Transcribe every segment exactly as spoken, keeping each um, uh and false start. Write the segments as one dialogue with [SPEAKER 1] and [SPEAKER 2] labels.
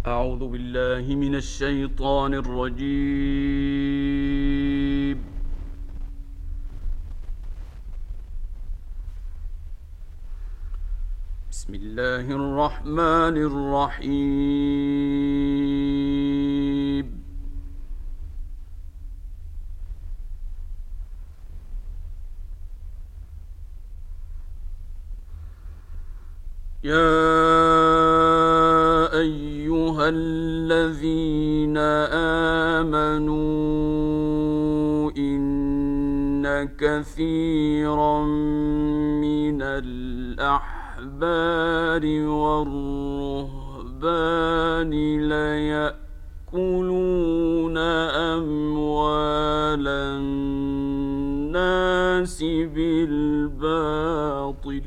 [SPEAKER 1] أعوذ بالله من الشيطان الرجيم. بسم الله الرحمن الرحيم. يا أيها الذين آمنوا إن كثيرا من الأحبار والرهبان ليأكلون أموال الناس بالباطل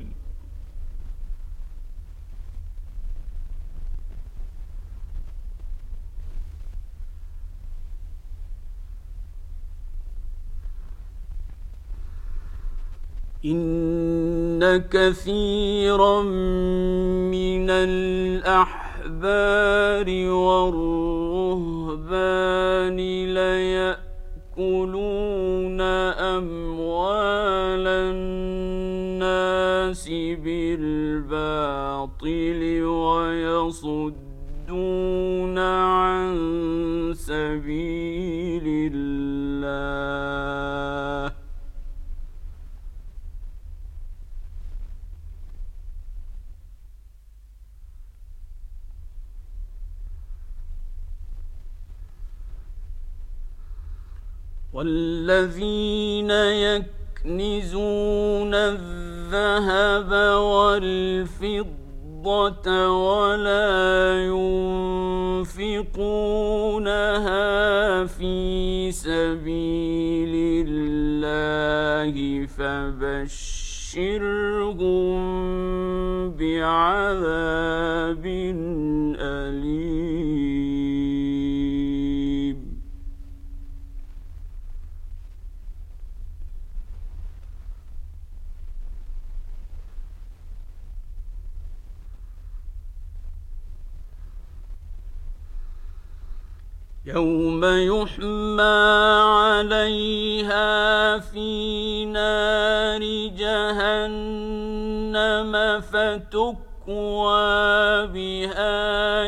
[SPEAKER 1] إن كثيرا من الأحبار والرهبان ليأكلون أموال الناس بالباطل ويصدون عن سبيل الله والذين يكنزون الذهب والفضة ولا ينفقونها في سبيل الله فبشرهم بعذاب أليم. يوم يحمى عليها في نار جهنم فتكوى بها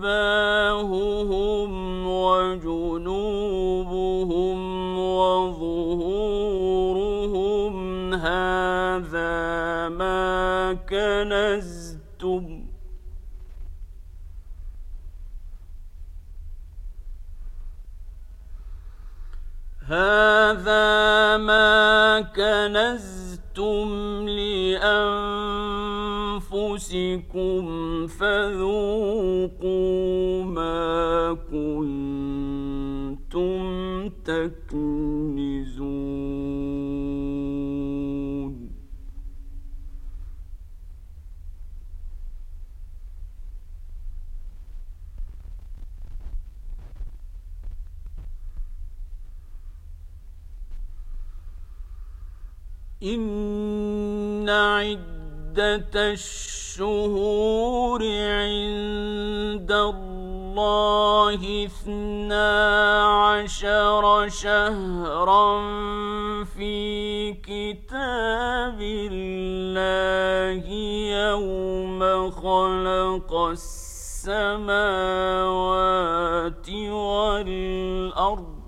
[SPEAKER 1] جباههم وجنوبهم وظهورهم هذا ما كنزتم هذا ما كنزتم لأنفسكم فذوقوا ما كنتم تكنزون. إن عدة الشهور عند الله اثنا عشر شهرا في كتاب الله يوم خلق السماوات والأرض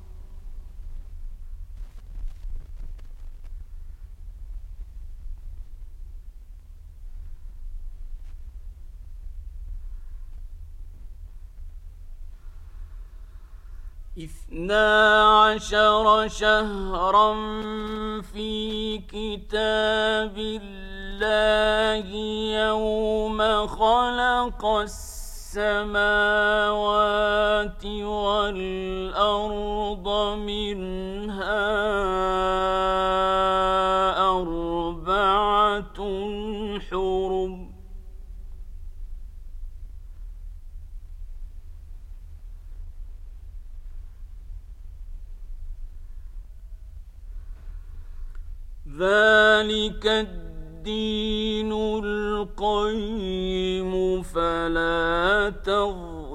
[SPEAKER 1] اثنا عشر شهرا في كتاب الله يوم خلق السماوات والأرض منها أربعة حرم ذلك الدين القيم فلا تظلموا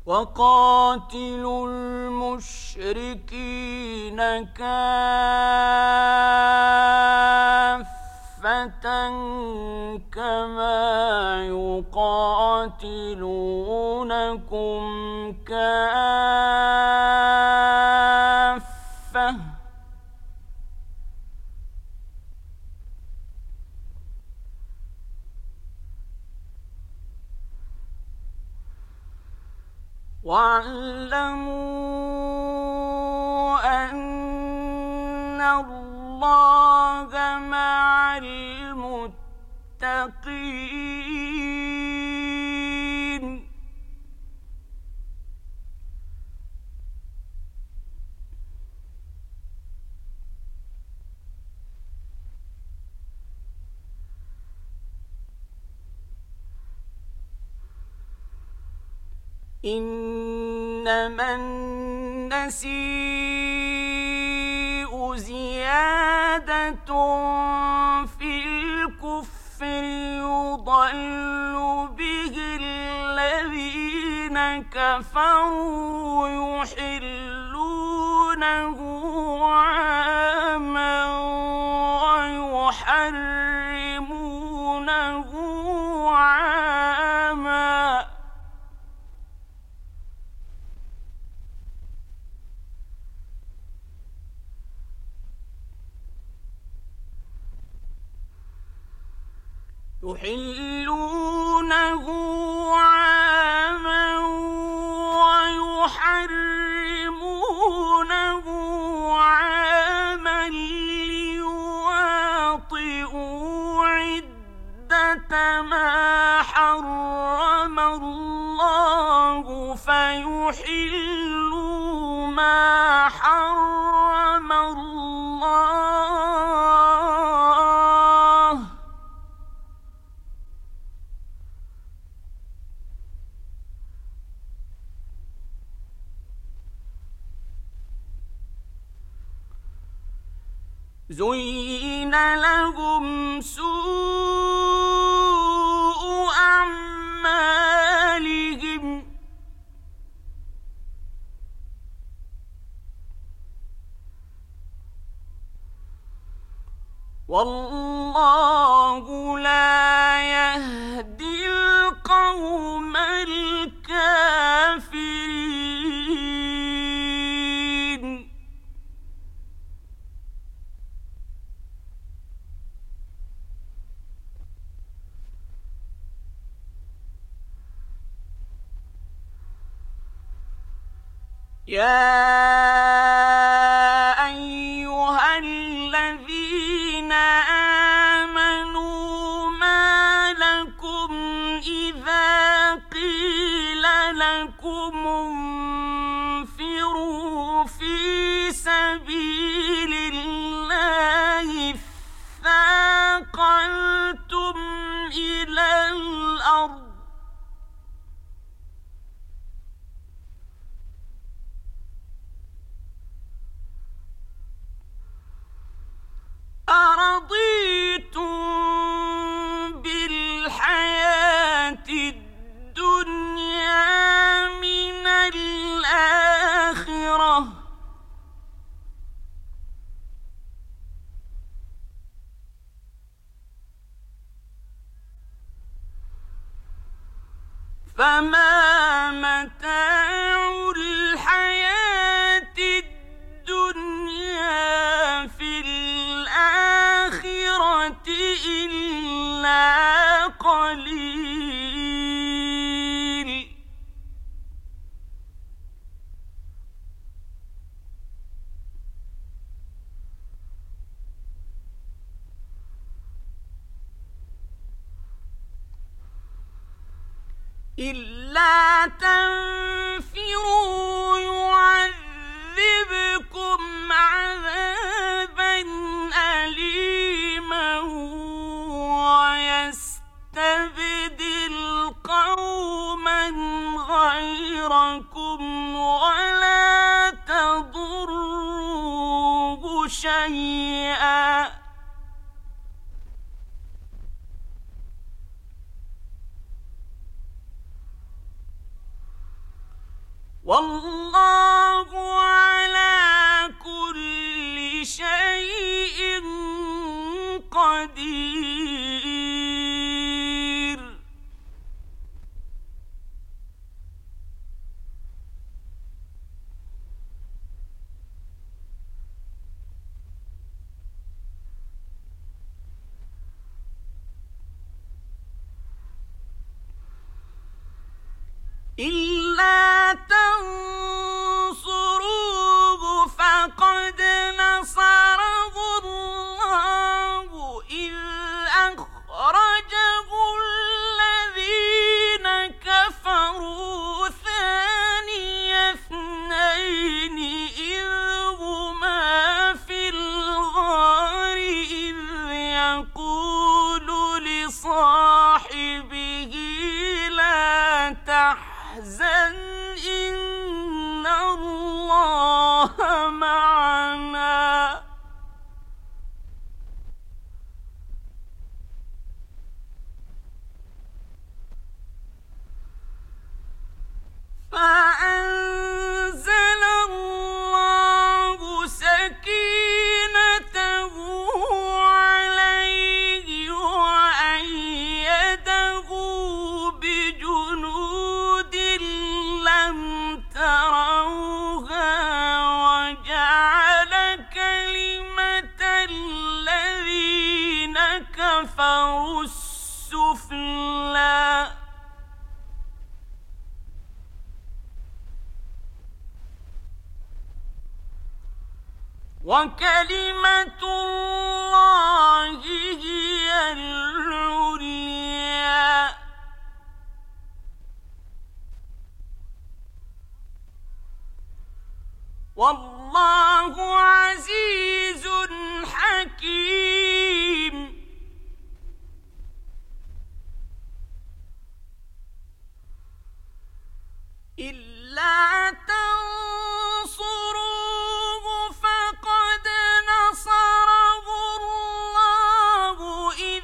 [SPEAKER 1] وقاتلوا المشركين كافة كما يقاتلونكم كافة واعلموا أن الله مع المتقين. إنما النسيء زيادة في الكفر يضل به الذين كفروا يحلونه عاما ويحرمونه عاما يحلونه عاما ويحرمونه عاما ليواطئوا عدة ما حرم الله فيحلوا ما حرم الله زين لهم سوء أعمالهم والله لا يهدي القوم الكافرين. يا أيها الذين آمنوا ما لكم إذا قيل لكم انفروا في سبيل الله اثاقلتم إلى الأرض أرضيتم بالحياة الدنيا من الآخرة فما متاع الحياة الدنيا في الآخرة إلا قليل. إلا تنفروا يعذبكم عذابا أليما ويستبدل قوما غيركم ولا تضروه شيئا والله على كل شيء قدير. إلا تنصروه فقد نصره الله إذ أخرجه الذين كفروا ثاني اثنين إذ هما في الغار إذ يقول لصاحبه لا تحزن إن الله معنا فأنزل الله سكينته عليه وأيده بجنود لم تروها وجعل كلمة الذين كفروا السفلى وكلمة الله هي العليا والله عزيز حكيم. إلا تنصروه فقد نصره الله إذ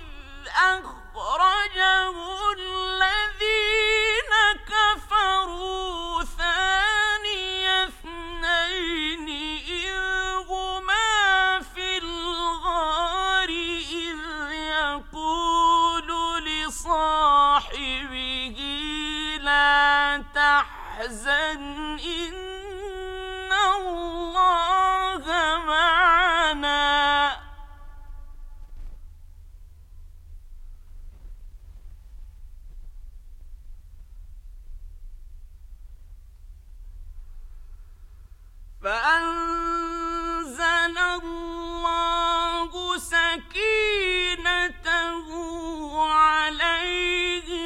[SPEAKER 1] أخرجه الذين كفروا ثاني اثنين إذ هما في الغار إذ يقول لصاحبه لا تحزن إن الله معنا فأنزل الله سكينته عليه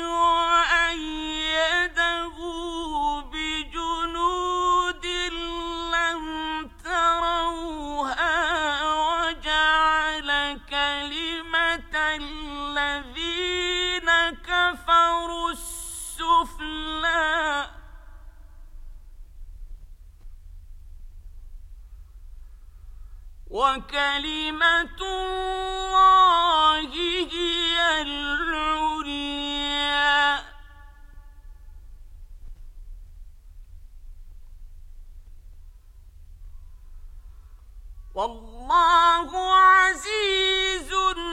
[SPEAKER 1] وأيده بجنود لم تروها وجعل كلمة الذين كفروا السفلى وكلمة الله هي العليا والله عزيز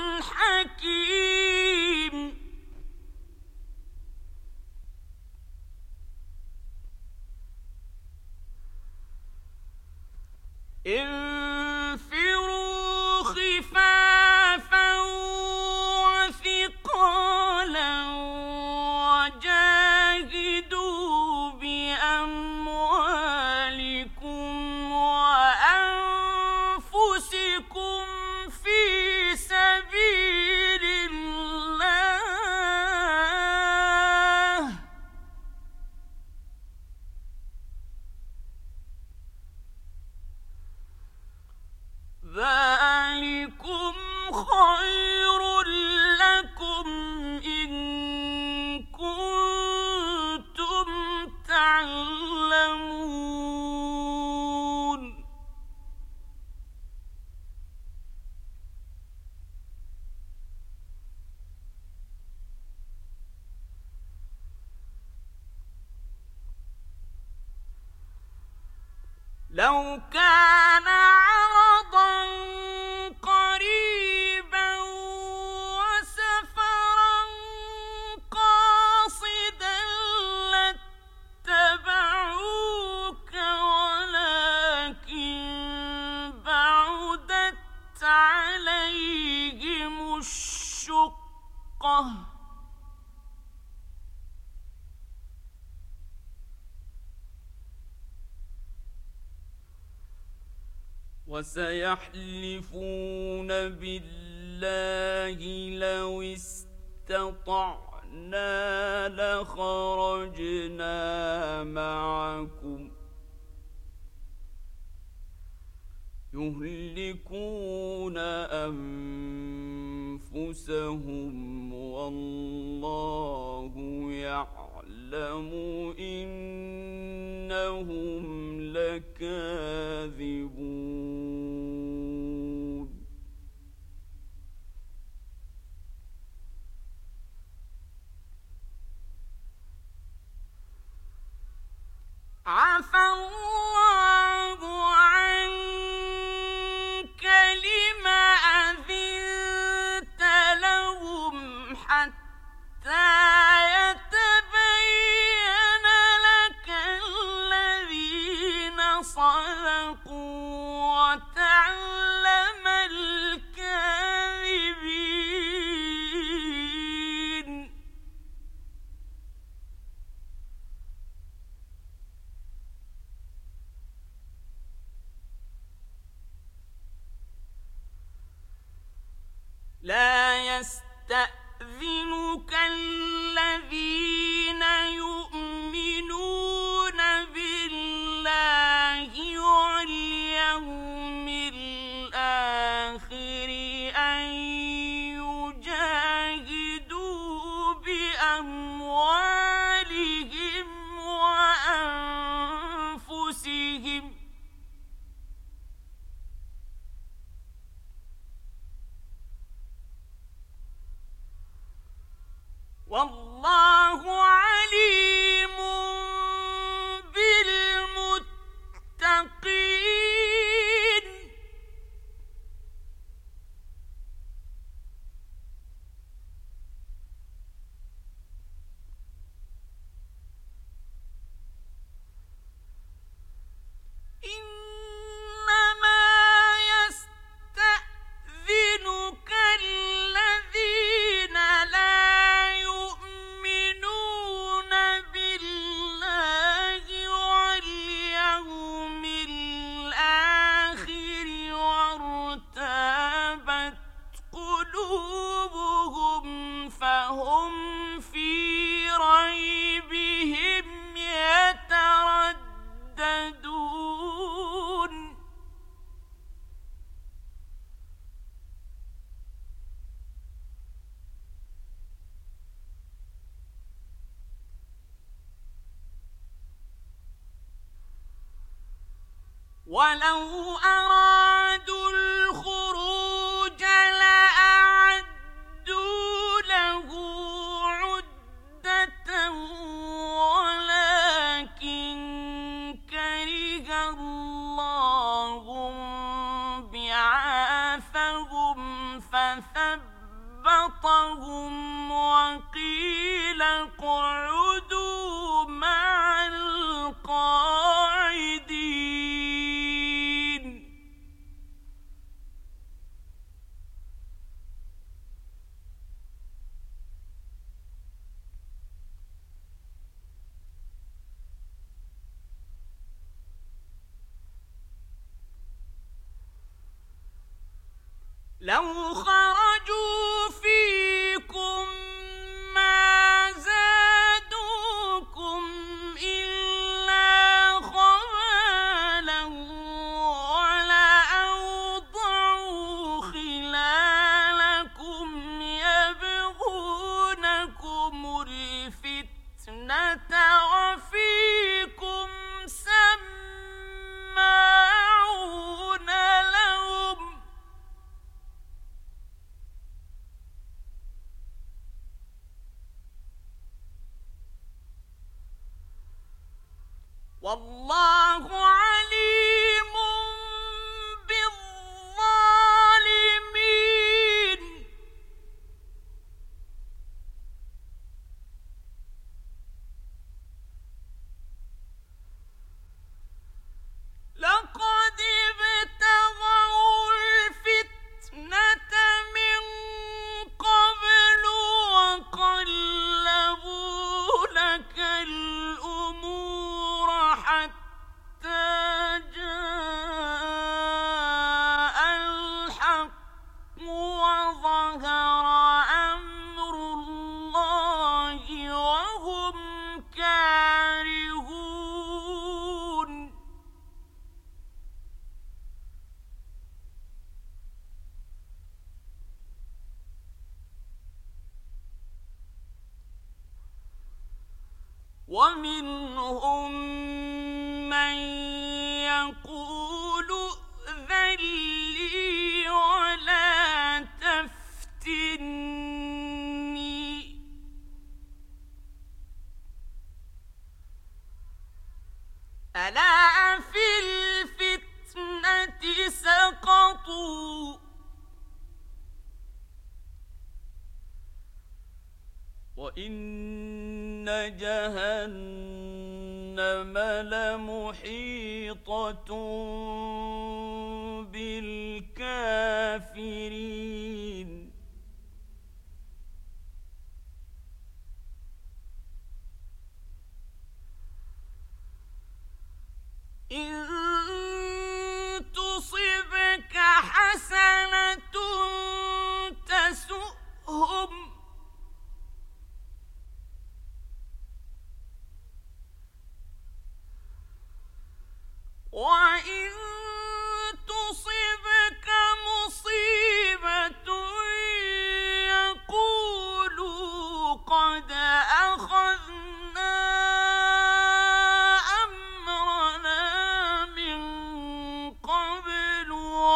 [SPEAKER 1] حكيم. انفروا خفافا وثقالا وجاهدوا بأموالكم وأنفسكم لو كان عرضا قريبا وسفرا قاصدا لاتبعوك ولكن بعدت عليهم الشقة وسيحلفون بالله لو استطعنا لخرجنا معكم يهلكون أنفسهم والله يعلم إنهم لكاذبون عفى الله عنك لما أذنت لهم حتى يتبين لك الذين صدقوا وتعلم الكاذبين لا يستأذنك الذين يؤمنون بالله واليوم الآخر أن يجاهدوا بأموالهم وأنفسهم والله عليم بالمتقين إنما يستأذنك الذين لا يؤمنون بالله واليوم الآخر وارتابت قلوبهم فهم في ريبهم يترددون ولو أرادوا الخروج لأعدوا له عدة ولكن كره الله بعاثهم فثبطهم وقيل اقعدوا مع القاعدين لو خرجوا فيكم ما زادوكم إلا خبالا ولأوضعوا خلالكم يبغونكم الفتنة وفيكم سماعون لهم والله عليم ومنهم من يقول ائذن لي ولا تفتني ألا في الفتنة سقطوا وإن جهنم لمحيطة بالكافرين إن تصبك حسنة تسؤهم وإن تصبك مصيبة يقولوا قد أخذنا أمرنا من قبل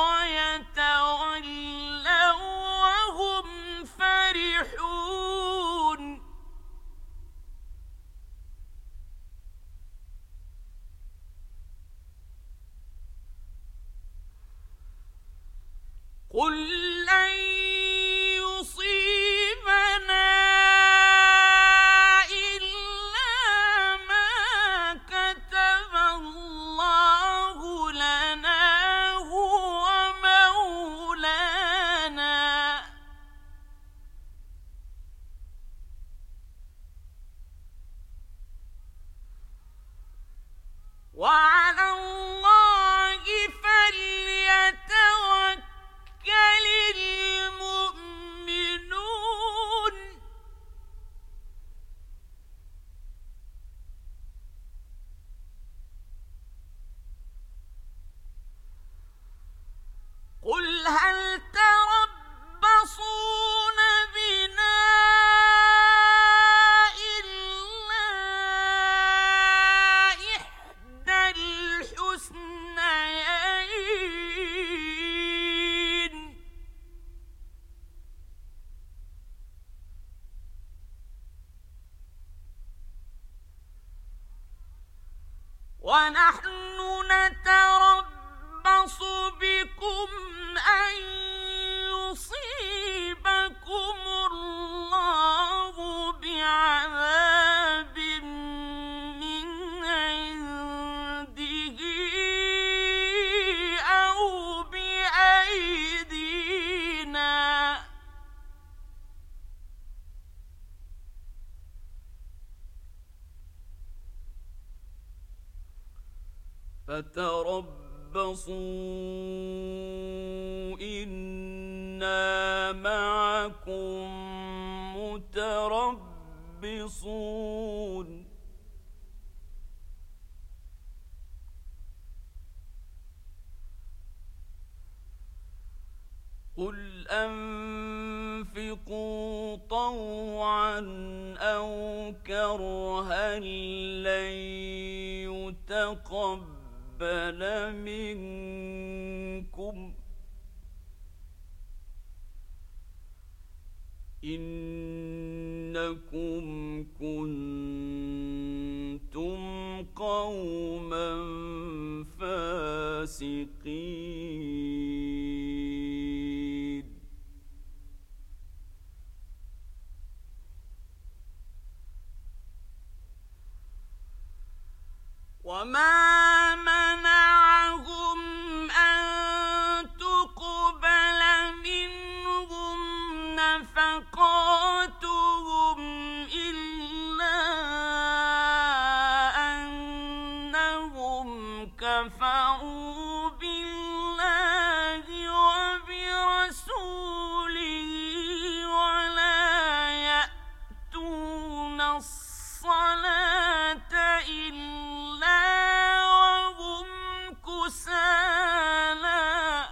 [SPEAKER 1] ويتولوا وهم فرحون قل لن يصيبنا إلا ما كتب الله لنا هو مولانا وعلى الله فليتوكل المؤمنون قل هل تربصون بنا إلا إحدى الحسنيين ونحن نتربص بكم أن يصيبكم الله بعذاب من عنده أو بأيدينا فتربصوا إنا معكم متربصون قل أنفقوا طوعا أو كرها لن يتقبل منكم إنكم كنتم قوما فاسقين وما منعهم أن تقبل منهم نفقاتهم إلا أنهم كفروا بالله وبرسوله ولا يأتون الصلاة إلا وهم كسالى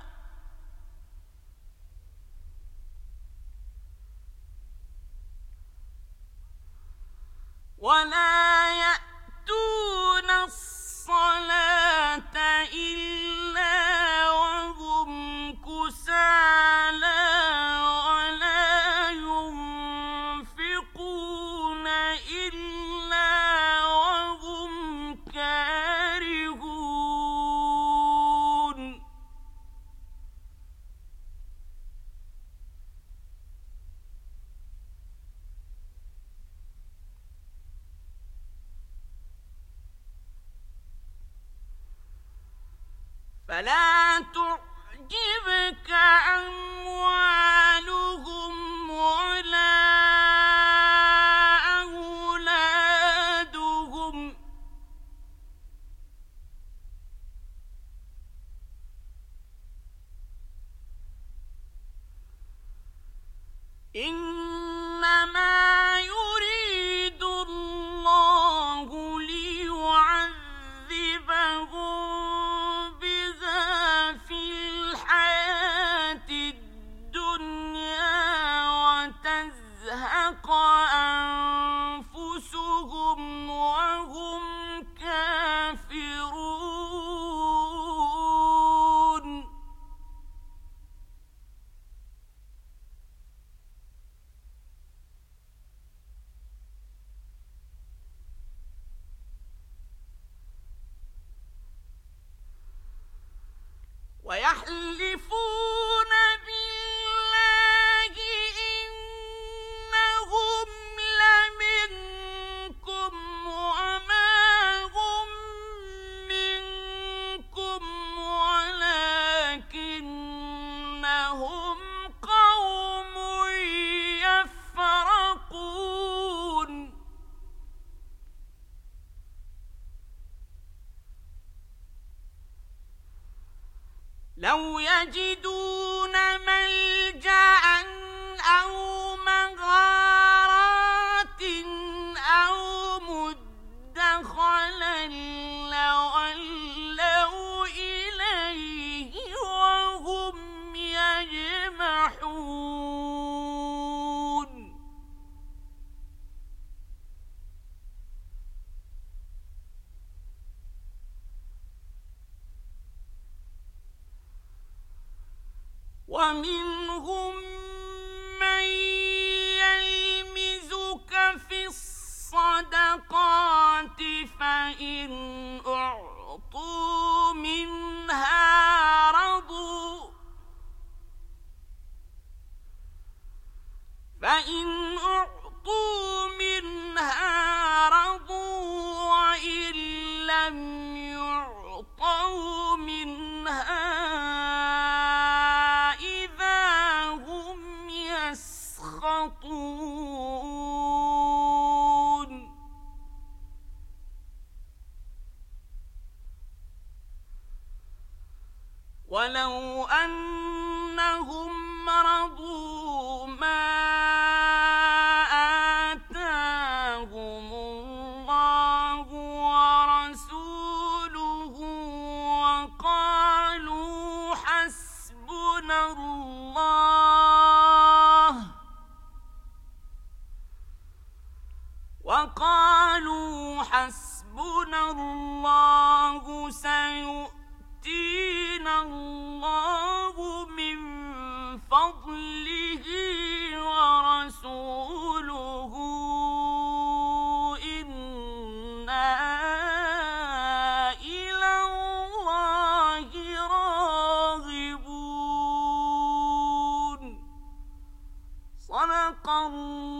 [SPEAKER 1] ولا يأتون فلا تعجبك أموالهم ولا أولادهم إنما يريد الله ليعذبهم بها في الحياة الدنيا وتزهق أنفسهم وهم كافرون ويحلفون بالله إنهم لمنكم وما هم منكم ولكنهم قوم يفرقون لو يجدون ملجأ أو مغارات أو مدخلا لولوا إليه وهم يجمحون ومنهم من يلمزك في الصدقات فإن أعطوا منها رضوا فإن أعطوا منها رضوا وإن لم يعطوا منها يسخطون ولو أنهم رضوا ما آتاهم الله ورسوله وقالوا حسبنا الله وقالوا حسبنا الله سيؤتينا الله من فضله ورسوله إنا إلى الله راغبون صدق الله